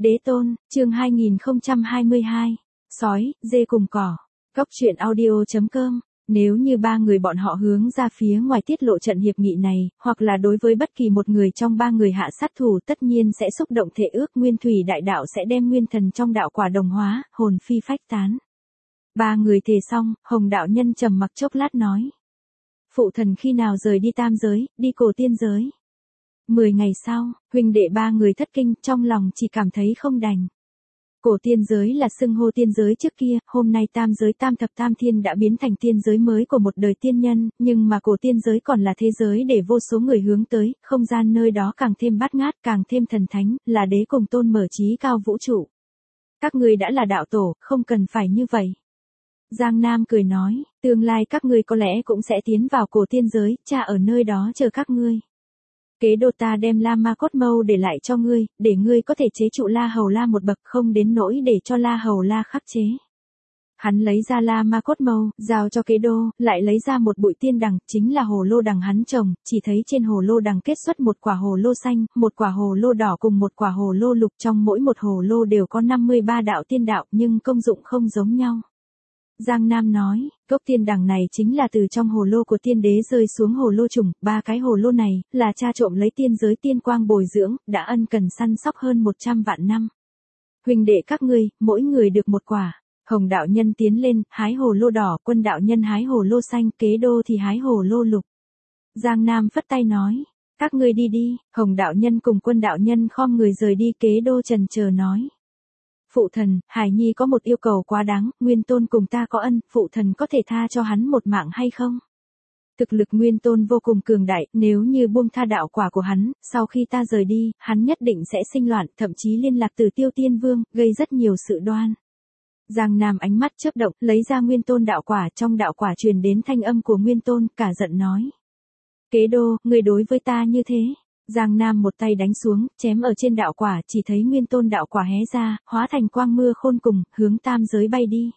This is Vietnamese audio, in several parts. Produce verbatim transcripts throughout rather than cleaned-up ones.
Đế tôn, chương hai nghìn không trăm hai mươi hai. Sói, dê cùng cỏ. Cóc truyện audio chấm com. Nếu như ba người bọn họ hướng ra phía ngoài tiết lộ trận hiệp nghị này, hoặc là đối với bất kỳ một người trong ba người hạ sát thủ, tất nhiên sẽ xúc động thể ước nguyên thủy đại đạo sẽ đem nguyên thần trong đạo quả đồng hóa, hồn phi phách tán. Ba người thề xong, Hồng đạo nhân trầm mặc chốc lát nói. Phụ thần khi nào rời đi tam giới, đi cổ tiên giới. Mười ngày sau, huynh đệ ba người thất kinh, trong lòng chỉ cảm thấy không đành. Cổ tiên giới là xưng hô tiên giới trước kia, hôm nay tam giới tam thập tam thiên đã biến thành tiên giới mới của một đời tiên nhân, nhưng mà cổ tiên giới còn là thế giới để vô số người hướng tới, không gian nơi đó càng thêm bát ngát, càng thêm thần thánh, là đế cùng tôn mở trí cao vũ trụ. Các ngươi đã là đạo tổ, không cần phải như vậy. Giang Nam cười nói, tương lai các ngươi có lẽ cũng sẽ tiến vào cổ tiên giới, cha ở nơi đó chờ các ngươi. Kế đô ta đem La Ma Cốt Mâu để lại cho ngươi, để ngươi có thể chế trụ La Hầu La một bậc, không đến nỗi để cho La Hầu La khắc chế. Hắn lấy ra La Ma Cốt Mâu, giao cho Kế đô, lại lấy ra một bụi tiên đằng, chính là hồ lô đằng hắn trồng, chỉ thấy trên hồ lô đằng kết xuất một quả hồ lô xanh, một quả hồ lô đỏ cùng một quả hồ lô lục, trong mỗi một hồ lô đều có năm mươi ba đạo tiên đạo, nhưng công dụng không giống nhau. Giang Nam nói, gốc tiên đằng này chính là từ trong hồ lô của tiên đế rơi xuống hồ lô trùng, ba cái hồ lô này, là cha trộm lấy tiên giới tiên quang bồi dưỡng, đã ân cần săn sóc hơn một trăm vạn năm. Huynh đệ các ngươi, mỗi người được một quả. Hồng đạo nhân tiến lên, hái hồ lô đỏ, Quân đạo nhân hái hồ lô xanh, Kế đô thì hái hồ lô lục. Giang Nam phất tay nói, các ngươi đi đi. Hồng đạo nhân cùng Quân đạo nhân khom người rời đi. Kế đô trần chờ nói. Phụ thần, Hải Nhi có một yêu cầu quá đáng, Nguyên Tôn cùng ta có ân, phụ thần có thể tha cho hắn một mạng hay không? Thực lực Nguyên Tôn vô cùng cường đại, nếu như buông tha đạo quả của hắn, sau khi ta rời đi, hắn nhất định sẽ sinh loạn, thậm chí liên lạc Tử Tiêu Tiên Vương, gây rất nhiều sự đoan. Giang Nam ánh mắt chớp động, lấy ra Nguyên Tôn đạo quả, trong đạo quả truyền đến thanh âm của Nguyên Tôn, cả giận nói. Kế đô, người đối với ta như thế. Giang Nam một tay đánh xuống, chém ở trên đạo quả, chỉ thấy Nguyên Tôn đạo quả hé ra, hóa thành quang mưa khôn cùng, hướng tam giới bay đi.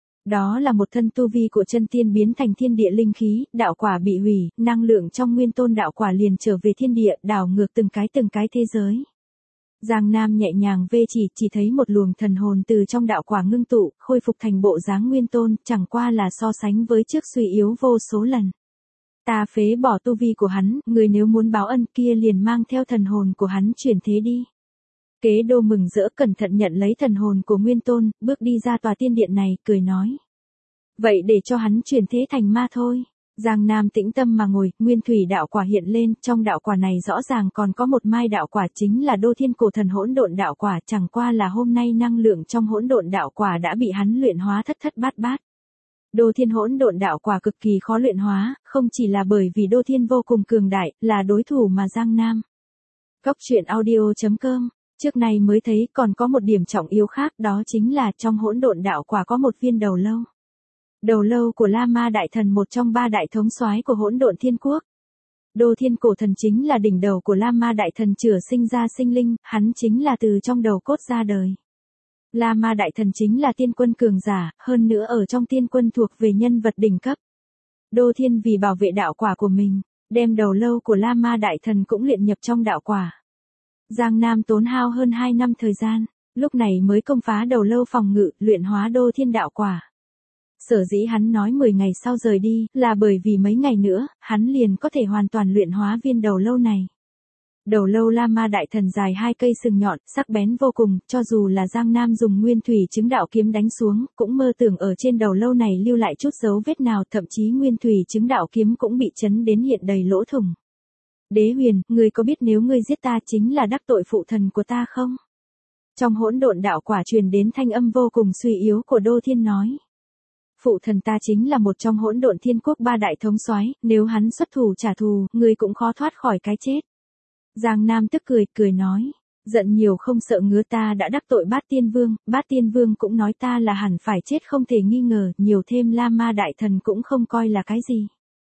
Đó là một thân tu vi của chân tiên biến thành thiên địa linh khí, đạo quả bị hủy, năng lượng trong Nguyên Tôn đạo quả liền trở về thiên địa, đảo ngược từng cái từng cái thế giới. Giang Nam nhẹ nhàng vê chỉ, chỉ thấy một luồng thần hồn từ trong đạo quả ngưng tụ, khôi phục thành bộ dáng Nguyên Tôn, chẳng qua là so sánh với trước suy yếu vô số lần. Ta phế bỏ tu vi của hắn, người nếu muốn báo ân kia liền mang theo thần hồn của hắn chuyển thế đi. Kế đô mừng rỡ cẩn thận nhận lấy thần hồn của Nguyên Tôn, bước đi ra tòa tiên điện này, cười nói. Vậy để cho hắn chuyển thế thành ma thôi. Giang Nam tĩnh tâm mà ngồi, nguyên thủy đạo quả hiện lên, trong đạo quả này rõ ràng còn có một mai đạo quả chính là Đô Thiên Cổ Thần Hỗn Độn đạo quả, chẳng qua là hôm nay năng lượng trong hỗn độn đạo quả đã bị hắn luyện hóa thất thất bát bát. Đô Thiên Hỗn Độn đạo quả cực kỳ khó luyện hóa, không chỉ là bởi vì Đô Thiên vô cùng cường đại, là đối thủ mà Giang Nam. Cóc truyện audio chấm com. Trước này mới thấy còn có một điểm trọng yếu khác, đó chính là trong hỗn độn đạo quả có một viên đầu lâu. Đầu lâu của La Ma Đại Thần, một trong ba đại thống soái của hỗn độn thiên quốc. Đô Thiên Cổ Thần chính là đỉnh đầu của La Ma Đại Thần chữa sinh ra sinh linh, hắn chính là từ trong đầu cốt ra đời. La Ma Đại Thần chính là tiên quân cường giả, hơn nữa ở trong tiên quân thuộc về nhân vật đỉnh cấp. Đô Thiên vì bảo vệ đạo quả của mình, đem đầu lâu của La Ma Đại Thần cũng luyện nhập trong đạo quả. Giang Nam tốn hao hơn hai năm thời gian, lúc này mới công phá đầu lâu phòng ngự, luyện hóa Đô Thiên đạo quả. Sở dĩ hắn nói mười ngày sau rời đi, là bởi vì mấy ngày nữa, hắn liền có thể hoàn toàn luyện hóa viên đầu lâu này. Đầu lâu La Ma Đại Thần dài hai cây sừng nhọn, sắc bén vô cùng, cho dù là Giang Nam dùng nguyên thủy chứng đạo kiếm đánh xuống, cũng mơ tưởng ở trên đầu lâu này lưu lại chút dấu vết nào, thậm chí nguyên thủy chứng đạo kiếm cũng bị chấn đến hiện đầy lỗ thủng. Đế Huyền, ngươi có biết nếu ngươi giết ta chính là đắc tội phụ thần của ta không? Trong hỗn độn đạo quả truyền đến thanh âm vô cùng suy yếu của Đô Thiên nói. Phụ thần ta chính là một trong hỗn độn thiên quốc ba đại thống soái, nếu hắn xuất thủ trả thù, ngươi cũng khó thoát khỏi cái chết. Giang Nam tức cười, cười nói, giận nhiều không sợ ngứa, ta đã đắc tội Bát Tiên Vương, Bát Tiên Vương cũng nói ta là hẳn phải chết không thể nghi ngờ, nhiều thêm La Ma Đại Thần cũng không coi là cái gì.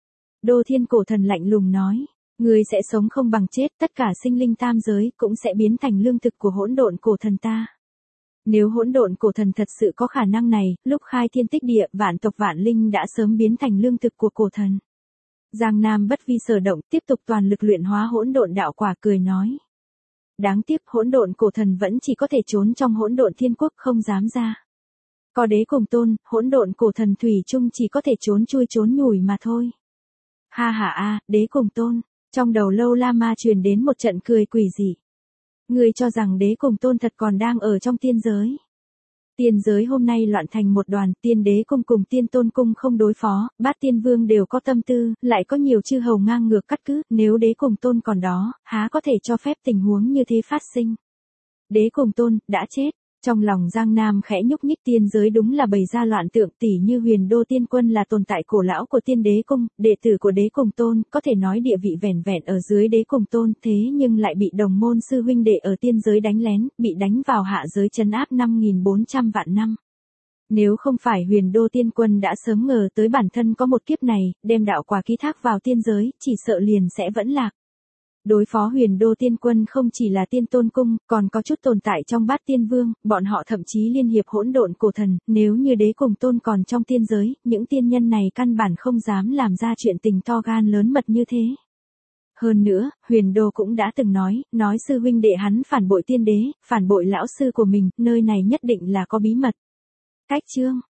Đô Thiên Cổ Thần lạnh lùng nói, ngươi sẽ sống không bằng chết, tất cả sinh linh tam giới cũng sẽ biến thành lương thực của hỗn độn cổ thần ta. Nếu hỗn độn cổ thần thật sự có khả năng này, lúc khai thiên tích địa, vạn tộc vạn linh đã sớm biến thành lương thực của cổ thần. Giang Nam bất vi sở động, tiếp tục toàn lực luyện hóa hỗn độn đạo quả, cười nói. Đáng tiếc hỗn độn cổ thần vẫn chỉ có thể trốn trong hỗn độn thiên quốc không dám ra. Có đế cùng tôn, hỗn độn cổ thần thủy chung chỉ có thể trốn chui trốn nhủi mà thôi. Ha ha a, đế cùng tôn, trong đầu Lâu La Ma truyền đến một trận cười quỷ dị. Ngươi cho rằng đế cùng tôn thật còn đang ở trong tiên giới. Tiên giới hôm nay loạn thành một đoàn, tiên đế cung cùng tiên tôn cung không đối phó, bát tiên vương đều có tâm tư, lại có nhiều chư hầu ngang ngược cắt cứ, nếu đế cùng tôn còn đó, há có thể cho phép tình huống như thế phát sinh. Đế cùng tôn, đã chết. Trong lòng Giang Nam khẽ nhúc nhích, tiên giới đúng là bày ra loạn tượng, tỷ như Huyền Đô Tiên Quân là tồn tại cổ lão của tiên đế cung, đệ tử của đế cùng tôn, có thể nói địa vị vẻn vẹn ở dưới đế cùng tôn, thế nhưng lại bị đồng môn sư huynh đệ ở tiên giới đánh lén, bị đánh vào hạ giới trấn áp năm nghìn bốn trăm vạn năm. Nếu không phải Huyền Đô Tiên Quân đã sớm ngờ tới bản thân có một kiếp này, đem đạo quả ký thác vào tiên giới, chỉ sợ liền sẽ vẫn lạc. Đối phó Huyền Đô Tiên Quân không chỉ là tiên tôn cung, còn có chút tồn tại trong bát tiên vương, bọn họ thậm chí liên hiệp hỗn độn cổ thần, nếu như đế cùng tôn còn trong tiên giới, những tiên nhân này căn bản không dám làm ra chuyện tình to gan lớn mật như thế. Hơn nữa, Huyền Đô cũng đã từng nói, nói sư huynh đệ hắn phản bội tiên đế, phản bội lão sư của mình, nơi này nhất định là có bí mật. Cách chương